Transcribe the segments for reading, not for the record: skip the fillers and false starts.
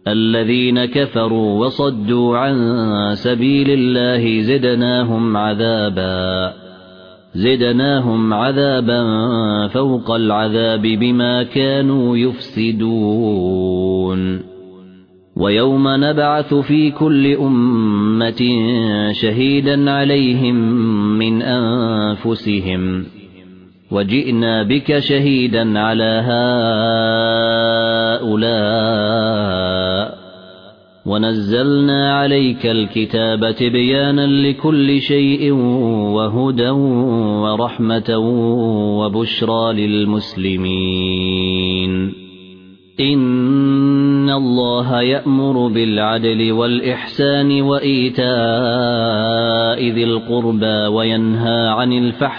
الذين كفروا وصدوا عن سبيل الله زدناهم عذابا فوق العذاب بما كانوا يفسدون ويوم نبعث في كل أمة شهيدا عليهم من أنفسهم وجئنا بك شهيدا على هؤلاء ونزلنا عليك الكتاب تبيانا لكل شيء وهدى ورحمة وبشرى للمسلمين إن الله يأمر بالعدل والإحسان وإيتاء ذي القربى وينهى عن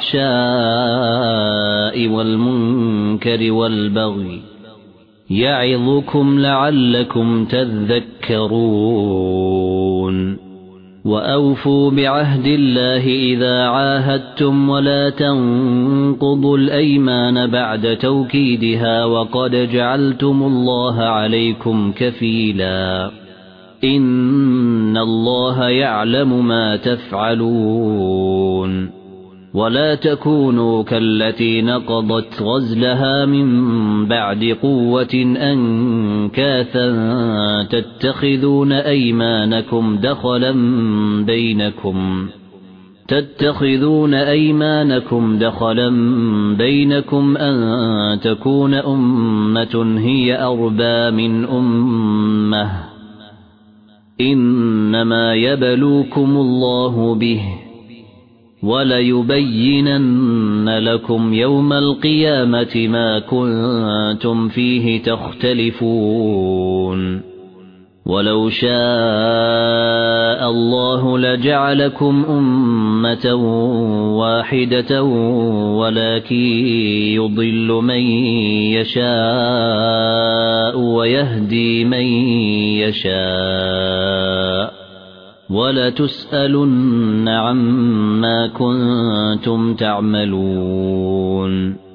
الفحشاء والمنكر والبغي يعظكم لعلكم تذكرون وأوفوا بعهد الله إذا عاهدتم ولا تنقضوا الأيمان بعد توكيدها وقد جعلتم الله عليكم كفيلا إن الله يعلم ما تفعلون ولا تكونوا كالتي نقضت غزلها من بعد قوة أنكاثا تتخذون أيمانكم دخلا بينكم أن تكون أمة هي أربى من أمة إنما يبلوكم الله به وليبينن لكم يوم القيامة ما كنتم فيه تختلفون ولو شاء الله لجعلكم أمة واحدة ولكن يضل من يشاء ويهدي من يشاء ولتسألن عما كنتم تعملون